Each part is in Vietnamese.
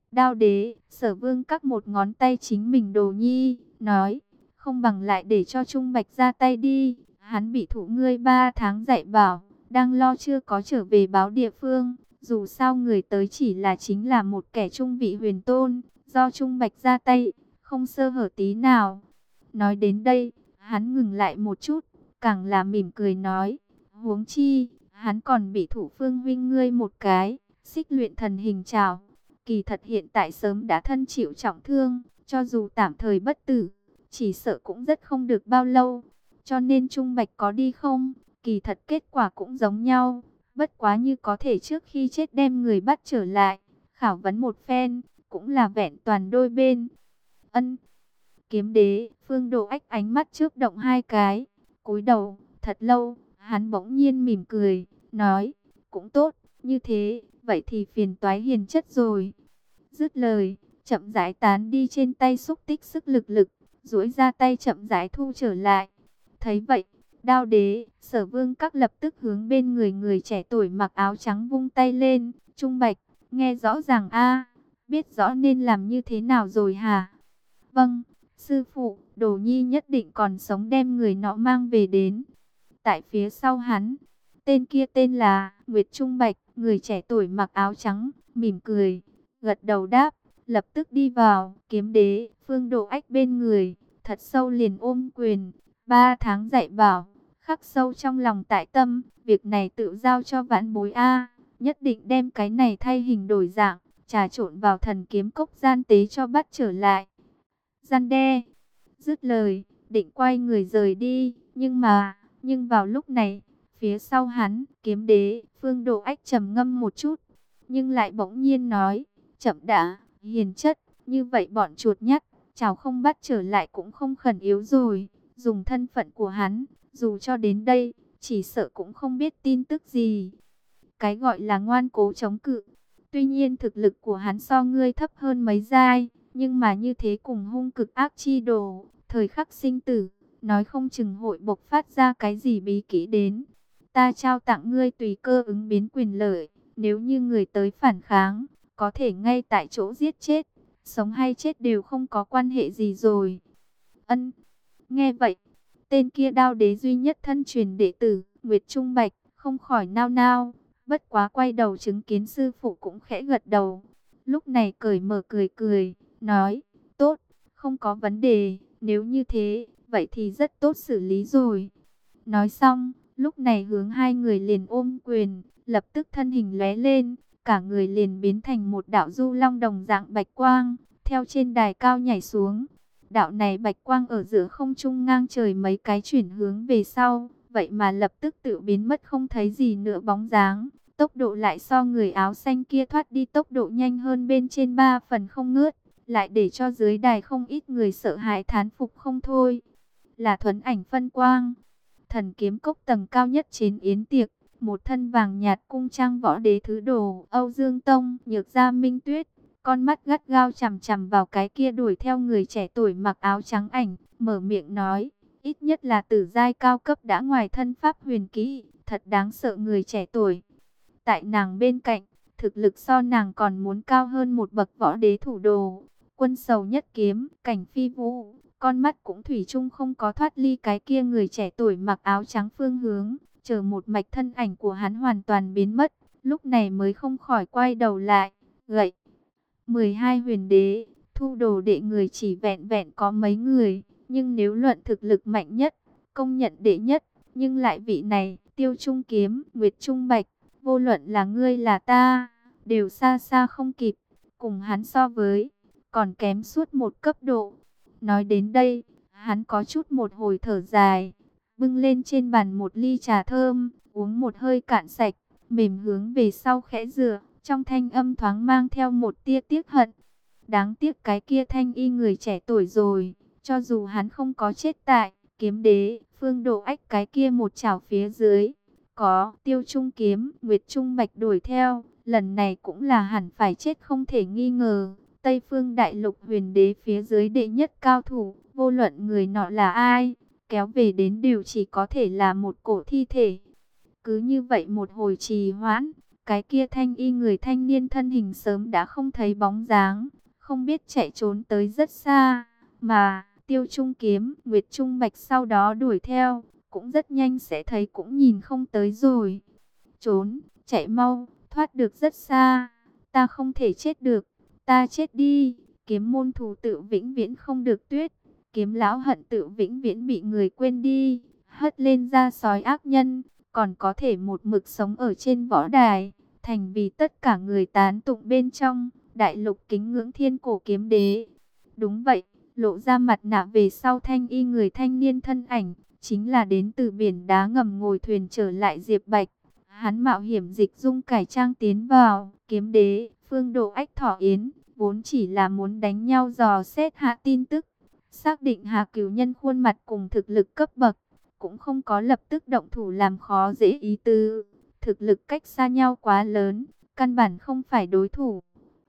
Đao đế, Sở Vương các một ngón tay chính mình Đồ Nhi, nói, không bằng lại để cho Trung Bạch ra tay đi. Hắn bị thụ ngươi 3 tháng dạy bảo, đang lo chưa có trở về báo địa phương. Dù sao người tới chỉ là chính là một kẻ trung vị huyền tôn, do Trung Bạch ra tay, không sơ hở tí nào. Nói đến đây, hắn ngừng lại một chút, càng là mỉm cười nói, huống chi, hắn còn bị thủ Phương huynh ngươi một cái, xích luyện thần hình trảo. Kỳ thật hiện tại sớm đã thân chịu trọng thương, cho dù tạm thời bất tử, chỉ sợ cũng rất không được bao lâu. Cho nên Trung Bạch có đi không, kỳ thật kết quả cũng giống nhau. Bất quá như có thể trước khi chết đem người bắt trở lại, khảo vấn một phen, cũng là vẹn toàn đôi bên. Ân. Kiếm đế, Phương Độ Ách ánh mắt chớp động hai cái, cúi đầu, thật lâu, hắn bỗng nhiên mỉm cười, nói, cũng tốt, như thế, vậy thì phiền toái hiền chất rồi. Dứt lời, chậm rãi tán đi trên tay xúc tích sức lực, duỗi ra tay chậm rãi thu trở lại. Thấy vậy, Đao đế, Sở Vương các lập tức hướng bên người người trẻ tuổi mặc áo trắng vung tay lên, Trung Bạch, nghe rõ ràng a, biết rõ nên làm như thế nào rồi hả? Vâng, sư phụ, Đồ Nhi nhất định còn sống đem người nọ mang về đến. Tại phía sau hắn, tên kia tên là Nguyệt Trung Bạch, người trẻ tuổi mặc áo trắng, mỉm cười, gật đầu đáp, lập tức đi vào. Kiếm đế, Phương Độ Ách bên người, thật sâu liền ôm quyền, 3 tháng dạy bảo, khắc sâu trong lòng tại tâm, việc này tự giao cho vãn bối a, nhất định đem cái này thay hình đổi dạng, trà trộn vào thần kiếm cốc gian tế cho bắt trở lại. Gian đe. Dứt lời, định quay người rời đi, nhưng vào lúc này, phía sau hắn, kiếm đế, Phương Độ Ách trầm ngâm một chút, nhưng lại bỗng nhiên nói, chậm đã, hiền chất, như vậy bọn chuột nhắt, chào không bắt trở lại cũng không khẩn yếu rồi, dùng thân phận của hắn, dù cho đến đây, chỉ sợ cũng không biết tin tức gì. Cái gọi là ngoan cố chống cự, tuy nhiên thực lực của hắn so ngươi thấp hơn mấy giai, nhưng mà như thế cùng hung cực ác chi đồ, thời khắc sinh tử, nói không chừng hội bộc phát ra cái gì bí kỹ đến. Ta trao tặng ngươi tùy cơ ứng biến quyền lợi, nếu như người tới phản kháng, có thể ngay tại chỗ giết chết, sống hay chết đều không có quan hệ gì rồi. Ân, nghe vậy, tên kia Đao đế duy nhất thân truyền đệ tử, Nguyệt Trung Bạch, không khỏi nao nao, bất quá quay đầu chứng kiến sư phụ cũng khẽ gật đầu. Lúc này cởi mở cười cười, nói, tốt, không có vấn đề, nếu như thế, vậy thì rất tốt xử lý rồi. Nói xong, lúc này hướng hai người liền ôm quyền, lập tức thân hình lóe lên, cả người liền biến thành một đạo du long đồng dạng bạch quang, theo trên đài cao nhảy xuống. Đạo này bạch quang ở giữa không trung ngang trời mấy cái chuyển hướng về sau, vậy mà lập tức tự biến mất không thấy gì nữa bóng dáng. Tốc độ lại so người áo xanh kia thoát đi tốc độ nhanh hơn bên trên 3 phần không ngớt, lại để cho dưới đài không ít người sợ hãi thán phục không thôi. Là thuần ảnh phân quang. Thần kiếm cốc tầng cao nhất trên yến tiệc, một thân vàng nhạt cung trang võ đế thứ đồ, Âu Dương Tông, Nhược Gia Minh Tuyết, con mắt gắt gao chằm chằm vào cái kia đuổi theo người trẻ tuổi mặc áo trắng ảnh, mở miệng nói, ít nhất là tử giai cao cấp đã ngoài thân pháp huyền kỹ, thật đáng sợ người trẻ tuổi. Tại nàng bên cạnh, thực lực so nàng còn muốn cao hơn một bậc võ đế thủ đồ, Quân Sầu Nhất Kiếm, Cảnh Phi Vũ, con mắt cũng thủy chung không có thoát ly cái kia người trẻ tuổi mặc áo trắng phương hướng, chờ một mạch thân ảnh của hắn hoàn toàn biến mất, lúc này mới không khỏi quay đầu lại, gậy. 12 huyền đế, thu đồ đệ người chỉ vẹn vẹn có mấy người, nhưng nếu luận thực lực mạnh nhất, công nhận đệ nhất, nhưng lại vị này, Tiêu Trung Kiếm, Nguyệt Trung Bạch, vô luận là ngươi là ta, đều xa xa không kịp, cùng hắn so với, còn kém suốt một cấp độ. Nói đến đây, hắn có chút một hồi thở dài, bưng lên trên bàn một ly trà thơm, uống một hơi cạn sạch, mềm hướng về sau khẽ dựa, trong thanh âm thoáng mang theo một tia tiếc hận. Đáng tiếc cái kia thanh y người trẻ tuổi rồi, cho dù hắn không có chết tại kiếm đế, Phương Độ Ách cái kia một chảo phía dưới, có Tiêu Trung Kiếm, Nguyệt Trung Bạch đuổi theo, lần này cũng là hẳn phải chết không thể nghi ngờ. Tây Phương Đại Lục huyền đế phía dưới đệ nhất cao thủ, vô luận người nọ là ai, kéo về đến đều chỉ có thể là một cổ thi thể. Cứ như vậy một hồi trì hoãn, Cái kia thanh y người thanh niên thân hình sớm đã không thấy bóng dáng, không biết chạy trốn tới rất xa, mà Tiêu Trung Kiếm, Nguyệt Trung Bạch sau đó đuổi theo, cũng rất nhanh sẽ thấy cũng nhìn không tới rồi. Trốn, chạy mau, thoát được rất xa, ta không thể chết được, ta chết đi. Kiếm môn thù tự vĩnh viễn không được tuyết, kiếm lão hận tự vĩnh viễn bị người quên đi, hất lên ra sói ác nhân, còn có thể một mực sống ở trên võ đài, thành vì tất cả người tán tụng bên trong, đại lục kính ngưỡng thiên cổ kiếm đế. Đúng vậy, lộ ra mặt nạ về sau thanh y người thanh niên thân ảnh, chính là đến từ biển đá ngầm ngồi thuyền trở lại Diệp Bạch. Hắn mạo hiểm dịch dung cải trang tiến vào, kiếm đế, Phương Độ Ách Thỏ Yến, vốn chỉ là muốn đánh nhau dò xét hạ tin tức, xác định Hà Cửu Nhân khuôn mặt cùng thực lực cấp bậc, cũng không có lập tức động thủ làm khó dễ ý tứ. Thực lực cách xa nhau quá lớn, căn bản không phải đối thủ.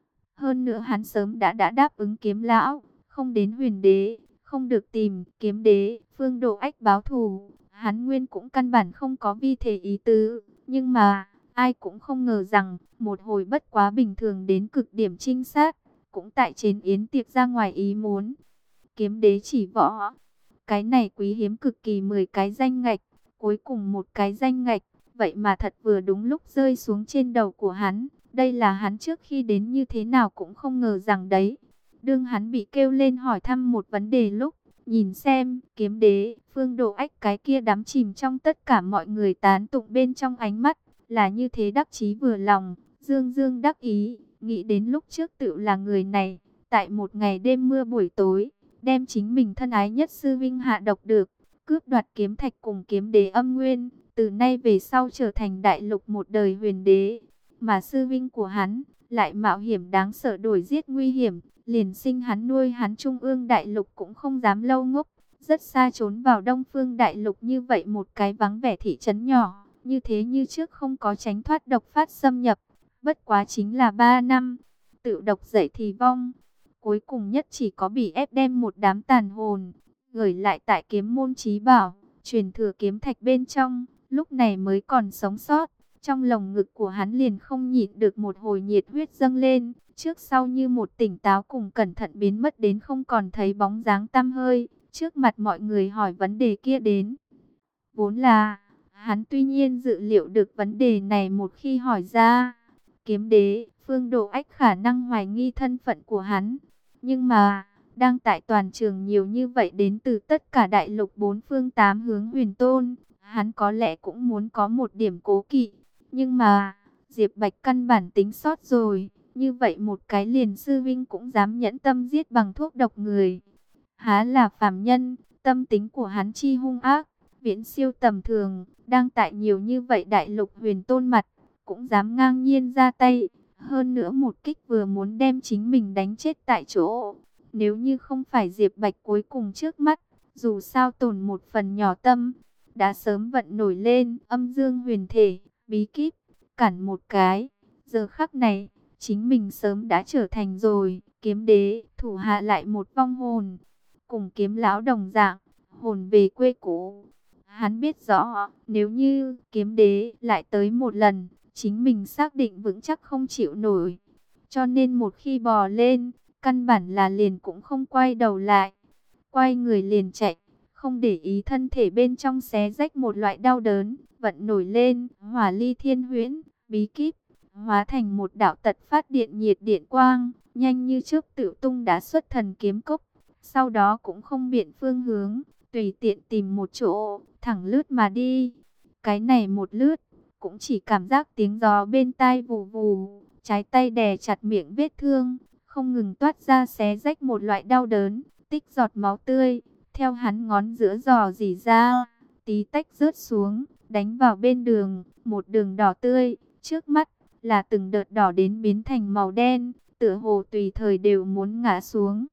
Hơn nữa hắn sớm đã đáp ứng kiếm lão, không đến huyền đế, không được tìm kiếm đế, Phương Độ Ách báo thù. Hắn nguyên cũng căn bản không có vi thể ý tứ, nhưng mà ai cũng không ngờ rằng một hồi bất quá bình thường đến cực điểm trinh sát, cũng tại trên yến tiệc ra ngoài ý muốn. Kiếm đế chỉ võ, cái này quý hiếm cực kỳ 10 cái danh ngạch, cuối cùng một cái danh ngạch, vậy mà thật vừa đúng lúc rơi xuống trên đầu của hắn. Đây là hắn trước khi đến như thế nào cũng không ngờ rằng đấy. Đương hắn bị kêu lên hỏi thăm một vấn đề lúc, nhìn xem, kiếm đế, Phương Độ Ách cái kia đắm chìm trong tất cả mọi người tán tụng bên trong ánh mắt, là như thế đắc chí vừa lòng, dương dương đắc ý, nghĩ đến lúc trước tự là người này, tại một ngày đêm mưa buổi tối, đem chính mình thân ái nhất sư vinh hạ độc được, cướp đoạt kiếm thạch cùng kiếm đế âm nguyên, từ nay về sau trở thành đại lục một đời huyền đế. Mà sư vinh của hắn, lại mạo hiểm đáng sợ đuổi giết nguy hiểm, liền sinh hắn nuôi hắn trung ương đại lục cũng không dám lâu ngốc, rất xa trốn vào đông phương đại lục như vậy một cái vắng vẻ thị trấn nhỏ, như thế như trước không có tránh thoát độc phát xâm nhập, bất quá chính là 3 năm, tự độc dậy thì vong. Cuối cùng nhất chỉ có bị ép đem một đám tàn hồn, gửi lại tại kiếm môn trí bảo, truyền thừa kiếm thạch bên trong, lúc này mới còn sống sót. Trong lồng ngực của hắn liền không nhịn được một hồi nhiệt huyết dâng lên, trước sau như một tỉnh táo cùng cẩn thận biến mất đến không còn thấy bóng dáng tăm hơi, trước mặt mọi người hỏi vấn đề kia đến. Vốn là, hắn tuy nhiên dự liệu được vấn đề này một khi hỏi ra, kiếm đế, Phương Độ Ách khả năng hoài nghi thân phận của hắn. Nhưng mà, đang tại toàn trường nhiều như vậy đến từ tất cả đại lục 4 phương 8 hướng huyền tôn, hắn có lẽ cũng muốn có một điểm cố kỵ. Nhưng mà, Diệp Bạch căn bản tính sót rồi, như vậy một cái liền sư vinh cũng dám nhẫn tâm giết bằng thuốc độc người. Há là phàm nhân, tâm tính của hắn chi hung ác, viễn siêu tầm thường, đang tại nhiều như vậy đại lục huyền tôn mặt, cũng dám ngang nhiên ra tay. Hơn nữa một kích vừa muốn đem chính mình đánh chết tại chỗ. Nếu như không phải Diệp Bạch cuối cùng trước mắt, dù sao tổn một phần nhỏ tâm, đã sớm vận nổi lên âm dương huyền thể, bí kíp, cản một cái. Giờ khắc này, chính mình sớm đã trở thành rồi, kiếm đế, thủ hạ lại một vong hồn. Cùng kiếm lão đồng dạng, hồn về quê cũ. Hắn biết rõ, nếu như kiếm đế lại tới một lần, chính mình xác định vững chắc không chịu nổi. Cho nên một khi bò lên, căn bản là liền cũng không quay đầu lại. Quay người liền chạy, không để ý thân thể bên trong xé rách một loại đau đớn, vận nổi lên, hỏa ly thiên huyễn, bí kíp, hóa thành một đạo tật phát điện nhiệt điện quang, nhanh như chớp tự tung đã xuất thần kiếm cốc. Sau đó cũng không biện phương hướng, tùy tiện tìm một chỗ, thẳng lướt mà đi. Cái này một lướt, cũng chỉ cảm giác tiếng gió bên tai vù vù, trái tay đè chặt miệng vết thương, không ngừng toát ra xé rách một loại đau đớn, tích giọt máu tươi, theo hắn ngón giữa giò rỉ ra, tí tách rớt xuống, đánh vào bên đường, một đường đỏ tươi, trước mắt là từng đợt đỏ đến biến thành màu đen, tựa hồ tùy thời đều muốn ngã xuống.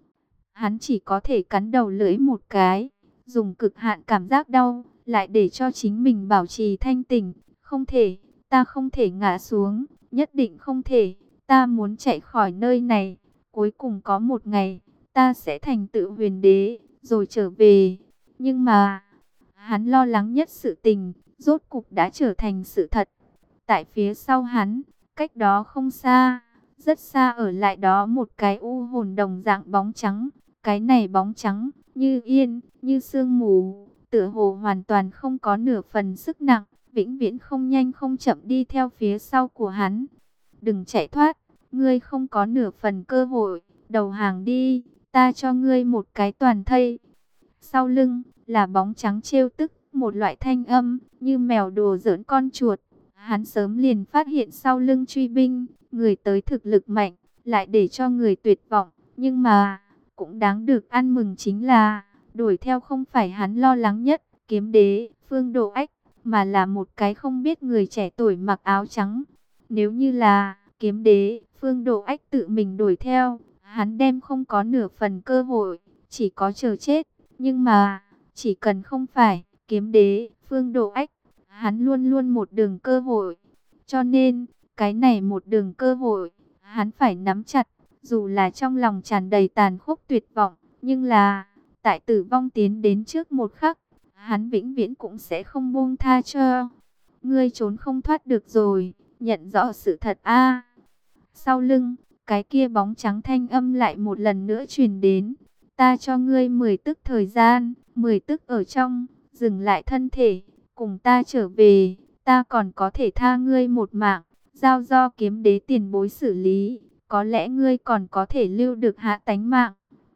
Hắn chỉ có thể cắn đầu lưỡi một cái, dùng cực hạn cảm giác đau, lại để cho chính mình bảo trì thanh tỉnh. Không thể, ta không thể ngã xuống, nhất định không thể, ta muốn chạy khỏi nơi này. Cuối cùng có một ngày, ta sẽ thành tựu huyền đế, rồi trở về. Nhưng mà, hắn lo lắng nhất sự tình, rốt cục đã trở thành sự thật. Tại phía sau hắn, cách đó không xa, rất xa ở lại đó một cái u hồn đồng dạng bóng trắng. Cái này bóng trắng, như yên, như sương mù, tựa hồ hoàn toàn không có nửa phần sức nặng, vĩnh viễn không nhanh không chậm đi theo phía sau của hắn. Đừng chạy thoát, ngươi không có nửa phần cơ hội, đầu hàng đi, ta cho ngươi một cái toàn thây. Sau lưng, là bóng trắng trêu tức, một loại thanh âm, như mèo đùa giỡn con chuột. Hắn sớm liền phát hiện sau lưng truy binh, người tới thực lực mạnh, lại để cho người tuyệt vọng. Nhưng mà, cũng đáng được ăn mừng chính là, đuổi theo không phải hắn lo lắng nhất, kiếm đế, Phương Độ Ách, mà là một cái không biết người trẻ tuổi mặc áo trắng. Nếu như là kiếm đế, Phương Độ Ách tự mình đuổi theo, hắn đem không có nửa phần cơ hội, chỉ có chờ chết. Nhưng mà, chỉ cần không phải kiếm đế, Phương Độ Ách, hắn luôn luôn một đường cơ hội. Cho nên, cái này một đường cơ hội, hắn phải nắm chặt, dù là trong lòng tràn đầy tàn khốc tuyệt vọng, nhưng là, tại tử vong tiến đến trước một khắc, hắn vĩnh viễn cũng sẽ không buông tha cho. Ngươi trốn không thoát được rồi, nhận rõ sự thật a. Sau lưng, cái kia bóng trắng thanh âm lại một lần nữa truyền đến. Ta cho ngươi 10 tức thời gian, 10 tức ở trong, dừng lại thân thể, cùng ta trở về, ta còn có thể tha ngươi một mạng, giao do kiếm đế tiền bối xử lý, có lẽ ngươi còn có thể lưu được hạ tánh mạng.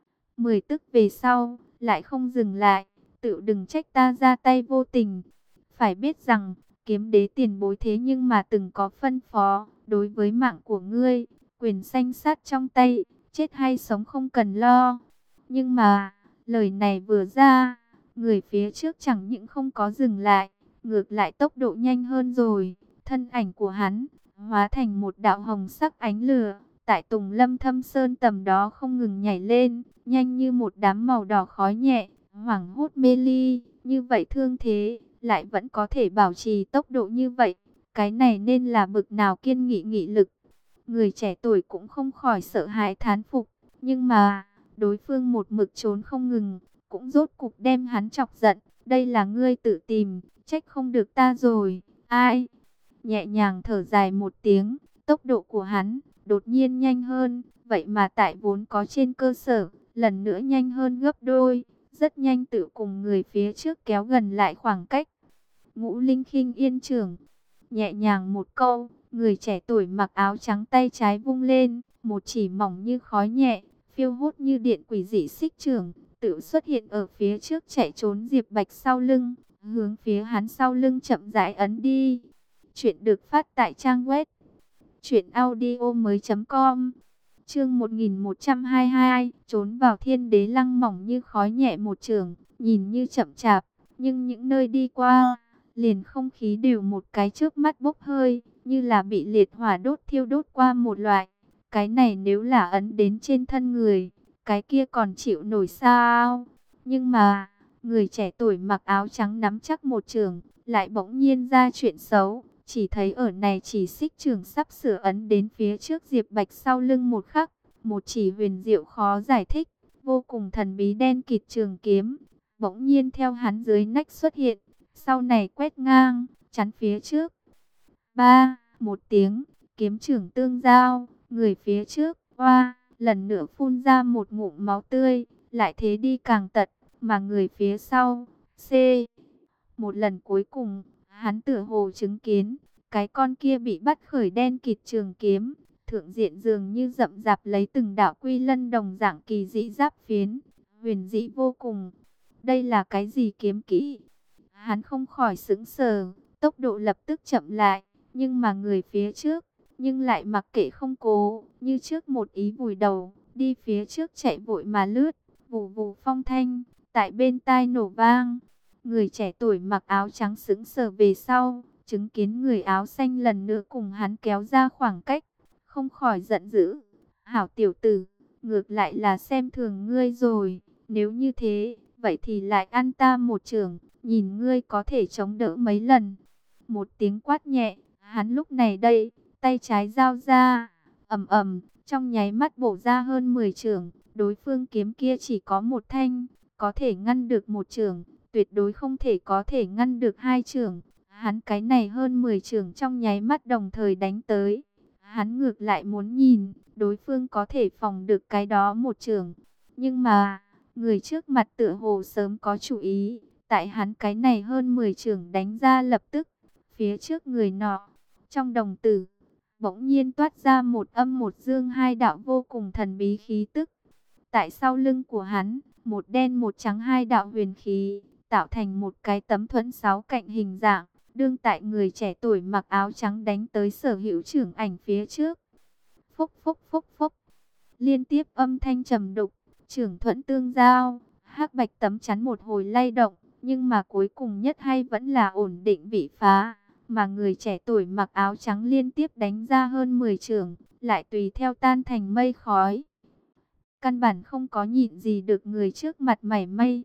10 tức về sau, lại không dừng lại, tự đừng trách ta ra tay vô tình. Phải biết rằng, kiếm đế tiền bối thế nhưng mà từng có phân phó, đối với mạng của ngươi, quyền sanh sát trong tay, chết hay sống không cần lo. Nhưng mà, lời này vừa ra, người phía trước chẳng những không có dừng lại, ngược lại tốc độ nhanh hơn rồi. Thân ảnh của hắn, hóa thành một đạo hồng sắc ánh lửa, tại Tùng Lâm Thâm Sơn tầm đó không ngừng nhảy lên, nhanh như một đám màu đỏ khói nhẹ, hoảng hốt mê ly. Như vậy thương thế, lại vẫn có thể bảo trì tốc độ như vậy. Cái này nên là bực nào kiên nghị nghị lực. Người trẻ tuổi cũng không khỏi sợ hãi thán phục, nhưng mà đối phương một mực trốn không ngừng, cũng rốt cục đem hắn chọc giận. Đây là ngươi tự tìm, trách không được ta rồi. Ai? Nhẹ nhàng thở dài một tiếng, tốc độ của hắn đột nhiên nhanh hơn, vậy mà tại vốn có trên cơ sở, lần nữa nhanh hơn gấp đôi, rất nhanh tự cùng người phía trước kéo gần lại khoảng cách. Ngũ Linh Khinh Yên trưởng, nhẹ nhàng một câu, người trẻ tuổi mặc áo trắng tay trái vung lên, một chỉ mỏng như khói nhẹ, phiêu hốt như điện quỷ dị xích trưởng, tự xuất hiện ở phía trước chạy trốn Diệp Bạch sau lưng, hướng phía hắn sau lưng chậm rãi ấn đi. Chuyện được phát tại trang web truyệnaudiomoi.com. Chương 1122, trốn vào Thiên Đế Lăng mỏng như khói nhẹ một trường, nhìn như chậm chạp, nhưng những nơi đi qua, liền không khí đều một cái chớp mắt bốc hơi, như là bị liệt hỏa đốt thiêu đốt qua một loại. Cái này nếu là ấn đến trên thân người, cái kia còn chịu nổi sao? Nhưng mà, người trẻ tuổi mặc áo trắng nắm chắc một trường, lại bỗng nhiên ra chuyện xấu. Chỉ thấy ở này chỉ xích trường sắp sửa ấn đến phía trước Diệp Bạch sau lưng một khắc, một chỉ huyền diệu khó giải thích, vô cùng thần bí đen kịt trường kiếm, bỗng nhiên theo hắn dưới nách xuất hiện, sau này quét ngang, chắn phía trước. Ba, một tiếng, kiếm trường tương giao, người phía trước, oa, lần nữa phun ra một ngụm máu tươi, lại thế đi càng tật, mà người phía sau, c. Một lần cuối cùng, hắn tựa hồ chứng kiến, cái con kia bị bắt khởi đen kịt trường kiếm, thượng diện dường như rậm rạp lấy từng đạo quy lân đồng dạng kỳ dị giáp phiến, huyền dị vô cùng. Đây là cái gì kiếm kỹ? Hắn không khỏi sững sờ, tốc độ lập tức chậm lại, nhưng mà người phía trước, nhưng lại mặc kệ không cố, như trước một ý vùi đầu, đi phía trước chạy vội mà lướt, vù vù phong thanh, tại bên tai nổ vang. Người trẻ tuổi mặc áo trắng sững sờ về sau, chứng kiến người áo xanh lần nữa cùng hắn kéo ra khoảng cách, không khỏi giận dữ. Hảo tiểu tử, ngược lại là xem thường ngươi rồi, nếu như thế, vậy thì lại ăn ta một chưởng, nhìn ngươi có thể chống đỡ mấy lần. Một tiếng quát nhẹ, hắn lúc này đây, tay trái giao ra, ầm ầm, trong nháy mắt bổ ra hơn 10 chưởng, đối phương kiếm kia chỉ có một thanh, có thể ngăn được một chưởng, tuyệt đối không thể có thể ngăn được hai chưởng. Hắn cái này hơn 10 chưởng trong nháy mắt đồng thời đánh tới. Hắn ngược lại muốn nhìn đối phương có thể phòng được cái đó một chưởng. Nhưng mà người trước mặt tựa hồ sớm có chủ ý. Tại hắn cái này hơn 10 chưởng đánh ra lập tức. Phía trước người nọ, trong đồng tử, bỗng nhiên toát ra một âm một dương hai đạo vô cùng thần bí khí tức. Tại sau lưng của hắn, một đen một trắng hai đạo huyền khí, tạo thành một cái tấm thuẫn sáu cạnh hình dạng. Đương tại người trẻ tuổi mặc áo trắng đánh tới sở hữu chưởng ảnh phía trước. Phúc phúc phúc phúc, liên tiếp âm thanh trầm đục, chưởng thuẫn tương giao, hắc bạch tấm chắn một hồi lay động, nhưng mà cuối cùng nhất hay vẫn là ổn định bị phá. Mà người trẻ tuổi mặc áo trắng liên tiếp đánh ra hơn 10 chưởng, lại tùy theo tan thành mây khói. Căn bản không có nhịn gì được người trước mặt mảy may.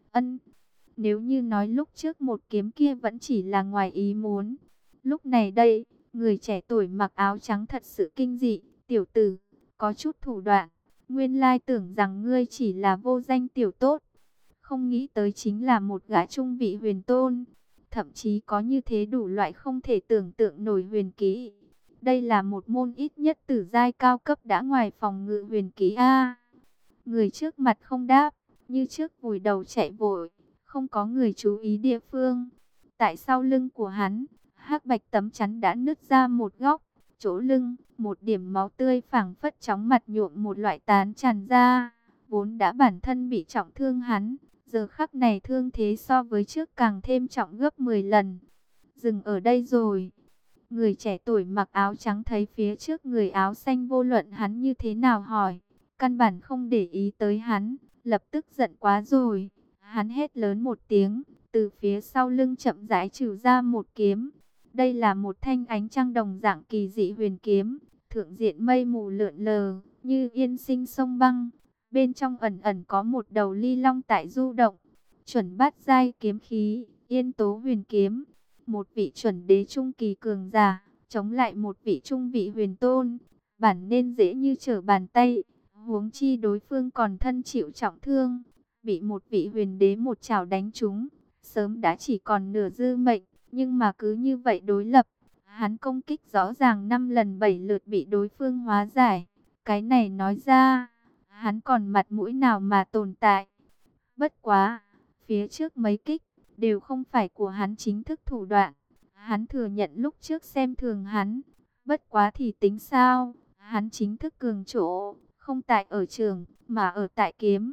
Nếu như nói lúc trước một kiếm kia vẫn chỉ là ngoài ý muốn. Lúc này đây, người trẻ tuổi mặc áo trắng thật sự kinh dị. Tiểu tử, có chút thủ đoạn. Nguyên lai tưởng rằng ngươi chỉ là vô danh tiểu tốt. Không nghĩ tới chính là một gã trung vị huyền tôn. Thậm chí có như thế đủ loại không thể tưởng tượng nổi huyền kỹ. Đây là một môn ít nhất tử giai cao cấp đã ngoài phòng ngự huyền kỹ A. Người trước mặt không đáp, như trước vùi đầu chạy vội. Không có người chú ý địa phương. Tại sau lưng của hắn, hắc bạch tấm chắn đã nứt ra một góc. Chỗ lưng, một điểm máu tươi phảng phất chóng mặt nhuộm một loại tán tràn ra. Vốn đã bản thân bị trọng thương hắn, giờ khắc này thương thế so với trước càng thêm trọng gấp 10 lần. Dừng ở đây rồi. Người trẻ tuổi mặc áo trắng thấy phía trước người áo xanh vô luận hắn như thế nào hỏi. Căn bản không để ý tới hắn, lập tức giận quá rồi. Hắn hét lớn một tiếng, từ phía sau lưng chậm rãi trừ ra một kiếm. Đây là một thanh ánh trăng đồng dạng kỳ dị huyền kiếm, thượng diện mây mù lượn lờ, như yên sinh sông băng. Bên trong ẩn ẩn có một đầu ly long tại du động, chuẩn bát giai kiếm khí, yên tố huyền kiếm. Một vị chuẩn đế trung kỳ cường giả, chống lại một vị trung vị huyền tôn, bản nên dễ như trở bàn tay. Huống chi đối phương còn thân chịu trọng thương, bị một vị huyền đế một chảo đánh trúng, sớm đã chỉ còn nửa dư mệnh, nhưng mà cứ như vậy đối lập, hắn công kích rõ ràng 5 lần 7 lượt bị đối phương hóa giải. Cái này nói ra, hắn còn mặt mũi nào mà tồn tại. Bất quá, phía trước mấy kích, đều không phải của hắn chính thức thủ đoạn. Hắn thừa nhận lúc trước xem thường hắn, bất quá thì tính sao, hắn chính thức cường chỗ, không tại ở trường, mà ở tại kiếm.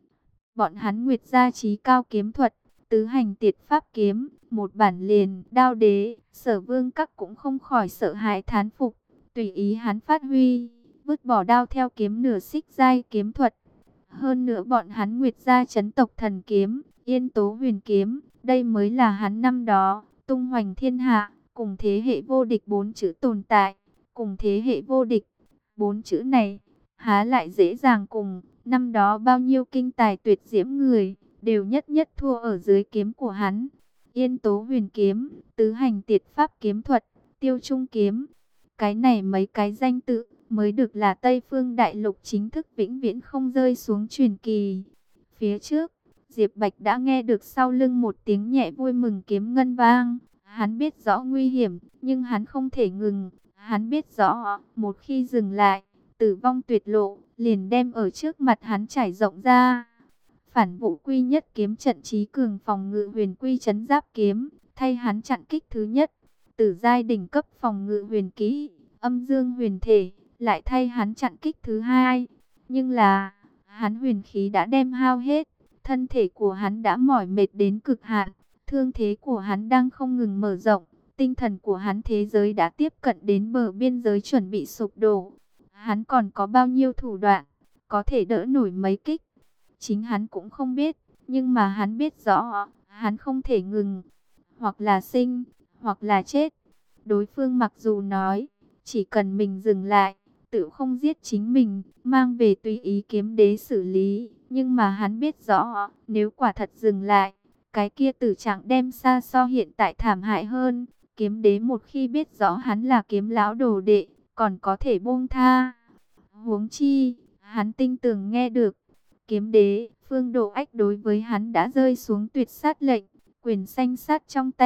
Bọn hắn nguyệt gia trí cao kiếm thuật, tứ hành tiệt pháp kiếm, một bản liền, đao đế, Sở Vương các cũng không khỏi sợ hãi thán phục, tùy ý hắn phát huy, vứt bỏ đao theo kiếm nửa xích giai kiếm thuật. Hơn nữa bọn hắn nguyệt gia chấn tộc thần kiếm, yên tố huyền kiếm, đây mới là hắn năm đó, tung hoành thiên hạ, cùng thế hệ vô địch 4 chữ tồn tại, cùng thế hệ vô địch, 4 chữ này, há lại dễ dàng cùng. Năm đó bao nhiêu kinh tài tuyệt diễm người, đều nhất nhất thua ở dưới kiếm của hắn. Yên tố huyền kiếm, tứ hành tiệt pháp kiếm thuật, tiêu trung kiếm. Cái này mấy cái danh tự, mới được là Tây Phương Đại Lục chính thức vĩnh viễn không rơi xuống truyền kỳ. Phía trước, Diệp Bạch đã nghe được sau lưng một tiếng nhẹ vui mừng kiếm ngân vang. Hắn biết rõ nguy hiểm, nhưng hắn không thể ngừng. Hắn biết rõ, một khi dừng lại, tử vong tuyệt lộ, liền đem ở trước mặt hắn trải rộng ra. Phản vụ quy nhất kiếm trận trí cường phòng ngự huyền quy trấn giáp kiếm, thay hắn chặn kích thứ nhất. Tử giai đỉnh cấp phòng ngự huyền kỹ, âm dương huyền thể, lại thay hắn chặn kích thứ hai. Nhưng là, hắn huyền khí đã đem hao hết, thân thể của hắn đã mỏi mệt đến cực hạn, thương thế của hắn đang không ngừng mở rộng, tinh thần của hắn thế giới đã tiếp cận đến bờ biên giới chuẩn bị sụp đổ. Hắn còn có bao nhiêu thủ đoạn, có thể đỡ nổi mấy kích. Chính hắn cũng không biết, nhưng mà hắn biết rõ, hắn không thể ngừng. Hoặc là sinh, hoặc là chết. Đối phương mặc dù nói, chỉ cần mình dừng lại, tự không giết chính mình, mang về tùy ý kiếm đế xử lý. Nhưng mà hắn biết rõ, nếu quả thật dừng lại, cái kia tử trạng đem xa so hiện tại thảm hại hơn. Kiếm đế một khi biết rõ hắn là kiếm lão đồ đệ, còn có thể buông tha. Huống chi, hắn tinh tường nghe được, kiếm đế, Phương Độ Ách đối với hắn đã rơi xuống tuyệt sát lệnh, quyền sanh sát trong tay,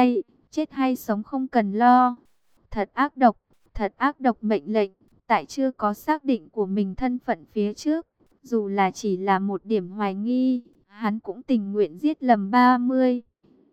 chết hay sống không cần lo. Thật ác độc mệnh lệnh, tại chưa có xác định của mình thân phận phía trước, dù là chỉ là một điểm hoài nghi, hắn cũng tình nguyện giết lầm 30.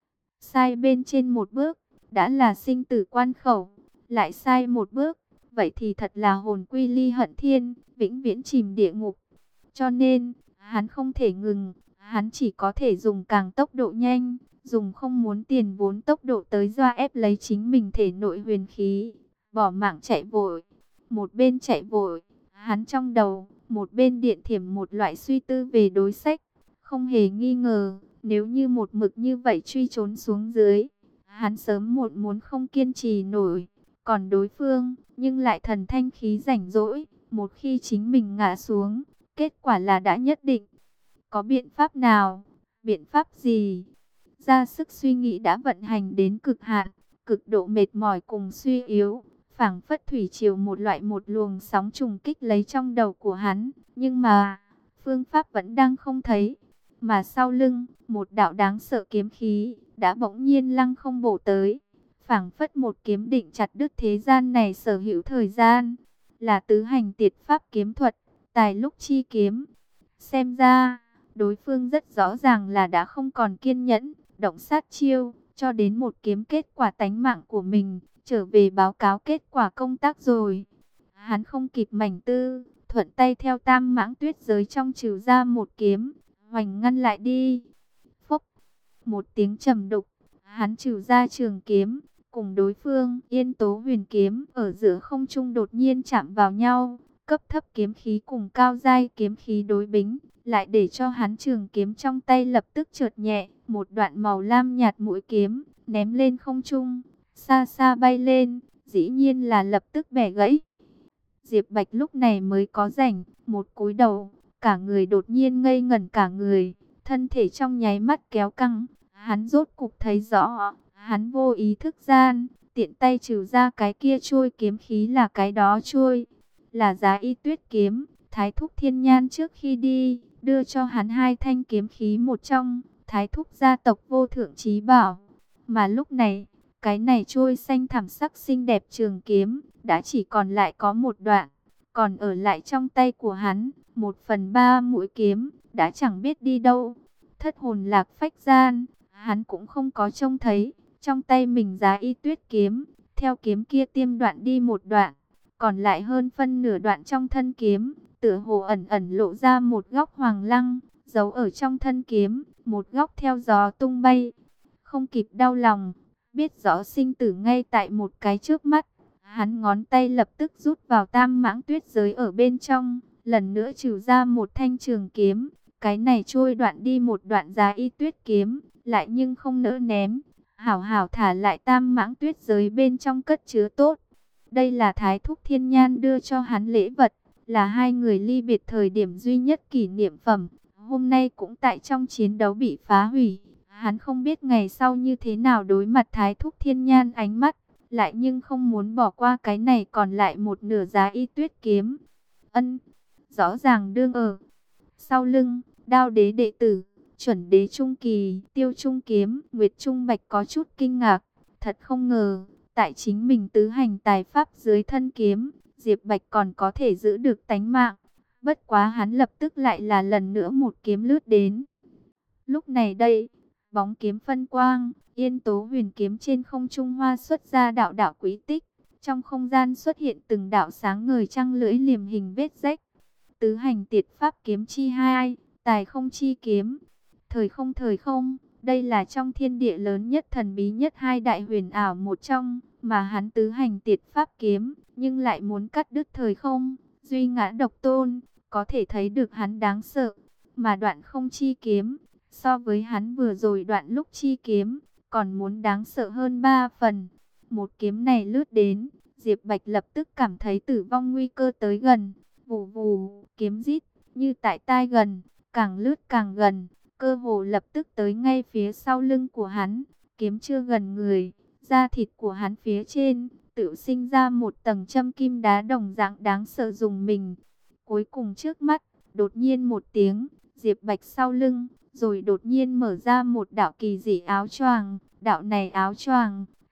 Sai bên trên một bước, đã là sinh tử quan khẩu, lại sai một bước, vậy thì thật là hồn quy ly hận thiên, vĩnh viễn chìm địa ngục. Cho nên, hắn không thể ngừng, hắn chỉ có thể dùng càng tốc độ nhanh, dùng không muốn tiền vốn tốc độ tới doa ép lấy chính mình thể nội huyền khí, bỏ mạng chạy vội. Một bên chạy vội, hắn trong đầu, một bên điện thiểm một loại suy tư về đối sách. Không hề nghi ngờ, nếu như một mực như vậy truy trốn xuống dưới, hắn sớm muộn muốn không kiên trì nổi. Còn đối phương, nhưng lại thần thanh khí rảnh rỗi, một khi chính mình ngã xuống, kết quả là đã nhất định. Có biện pháp nào? Biện pháp gì? Ra sức suy nghĩ đã vận hành đến cực hạn, cực độ mệt mỏi cùng suy yếu, phảng phất thủy triều một luồng sóng trùng kích lấy trong đầu của hắn, nhưng mà phương pháp vẫn đang không thấy. Mà sau lưng, một đạo đáng sợ kiếm khí đã bỗng nhiên lăng không bổ tới, phảng phất một kiếm định chặt đứt thế gian này sở hữu thời gian, là tứ hành tiệt pháp kiếm thuật, tài lúc chi kiếm. Xem ra, đối phương rất rõ ràng là đã không còn kiên nhẫn, động sát chiêu, cho đến một kiếm kết quả tánh mạng của mình, trở về báo cáo kết quả công tác rồi. Hắn không kịp mảnh tư, thuận tay theo tam mãng tuyết giới trong trừ ra một kiếm, hoành ngăn lại đi. Phốc, một tiếng trầm đục, hắn trừ ra trường kiếm, cùng đối phương Yên Tố Huyền kiếm ở giữa không trung đột nhiên chạm vào nhau. Cấp thấp kiếm khí cùng cao giai kiếm khí đối bính, lại để cho hắn trường kiếm trong tay lập tức trượt nhẹ, một đoạn màu lam nhạt mũi kiếm ném lên không trung, xa xa bay lên, dĩ nhiên là lập tức bẻ gãy. Diệp Bạch lúc này mới có rảnh, một cúi đầu, cả người đột nhiên ngây ngẩn cả người, thân thể trong nháy mắt kéo căng, hắn rốt cục thấy rõ, hắn vô ý thức gian, tiện tay trừ ra cái kia trôi kiếm khí là cái đó trôi, là Giá Y Tuyết kiếm, Thái Thúc Thiên Nhan trước khi đi, đưa cho hắn hai thanh kiếm khí một trong, Thái Thúc gia tộc vô thượng chí bảo, mà lúc này, cái này trôi xanh thảm sắc xinh đẹp trường kiếm, đã chỉ còn lại có một đoạn, còn ở lại trong tay của hắn, 1/3 mũi kiếm, đã chẳng biết đi đâu. Thất hồn lạc phách gian, hắn cũng không có trông thấy, trong tay mình Giá Y Tuyết kiếm, theo kiếm kia tiêm đoạn đi một đoạn, còn lại hơn phân nửa đoạn trong thân kiếm, tựa hồ ẩn ẩn lộ ra một góc hoàng lăng, giấu ở trong thân kiếm, một góc theo gió tung bay. Không kịp đau lòng, biết rõ sinh tử ngay tại một cái trước mắt, hắn ngón tay lập tức rút vào tam mãng tuyết giới ở bên trong, lần nữa trừ ra một thanh trường kiếm, cái này trôi đoạn đi một đoạn Giá Y Tuyết kiếm, lại nhưng không nỡ ném, hảo hảo thả lại tam mãng tuyết giới bên trong cất chứa tốt. Đây là Thái Thúc Thiên Nhan đưa cho hắn lễ vật, là hai người ly biệt thời điểm duy nhất kỷ niệm phẩm, hôm nay cũng tại trong chiến đấu bị phá hủy. Hắn không biết ngày sau như thế nào đối mặt Thái Thúc Thiên Nhan ánh mắt, lại nhưng không muốn bỏ qua cái này còn lại một nửa Giá Y Tuyết kiếm. Ân, rõ ràng đương ở sau lưng, Đao Đế đệ tử, Chuẩn Đế trung kỳ, Tiêu Trung kiếm, Nguyệt Trung Bạch có chút kinh ngạc, thật không ngờ, tại chính mình tứ hành tài pháp dưới thân kiếm, Diệp Bạch còn có thể giữ được tánh mạng. Bất quá hắn lập tức lại là lần nữa một kiếm lướt đến. Lúc này đây, bóng kiếm phân quang, Yên Tố Huyền kiếm trên không trung hoa xuất ra đạo đạo quý tích, trong không gian xuất hiện từng đạo sáng ngời trăng lưỡi liềm hình vết rách. Tứ hành tiệt pháp kiếm chi hai, tài không chi kiếm. Thời không, đây là trong thiên địa lớn nhất thần bí nhất hai đại huyền ảo một trong, mà hắn tứ hành tiệt pháp kiếm, nhưng lại muốn cắt đứt thời không, duy ngã độc tôn, có thể thấy được hắn đáng sợ. Mà đoạn không chi kiếm, so với hắn vừa rồi đoạn lúc chi kiếm, còn muốn đáng sợ hơn 3 phần. Một kiếm này lướt đến, Diệp Bạch lập tức cảm thấy tử vong nguy cơ tới gần. Vù vù, kiếm rít, như tại tai gần, càng lướt càng gần, cơ hồ lập tức tới ngay phía sau lưng của hắn. Kiếm chưa gần người, da thịt của hắn phía trên, tự sinh ra một tầng châm kim đá đồng dạng đáng sợ dùng mình. Cuối cùng trước mắt, đột nhiên một tiếng, Diệp Bạch sau lưng, rồi đột nhiên mở ra một đạo kỳ dị áo choàng. Đạo này áo choàng,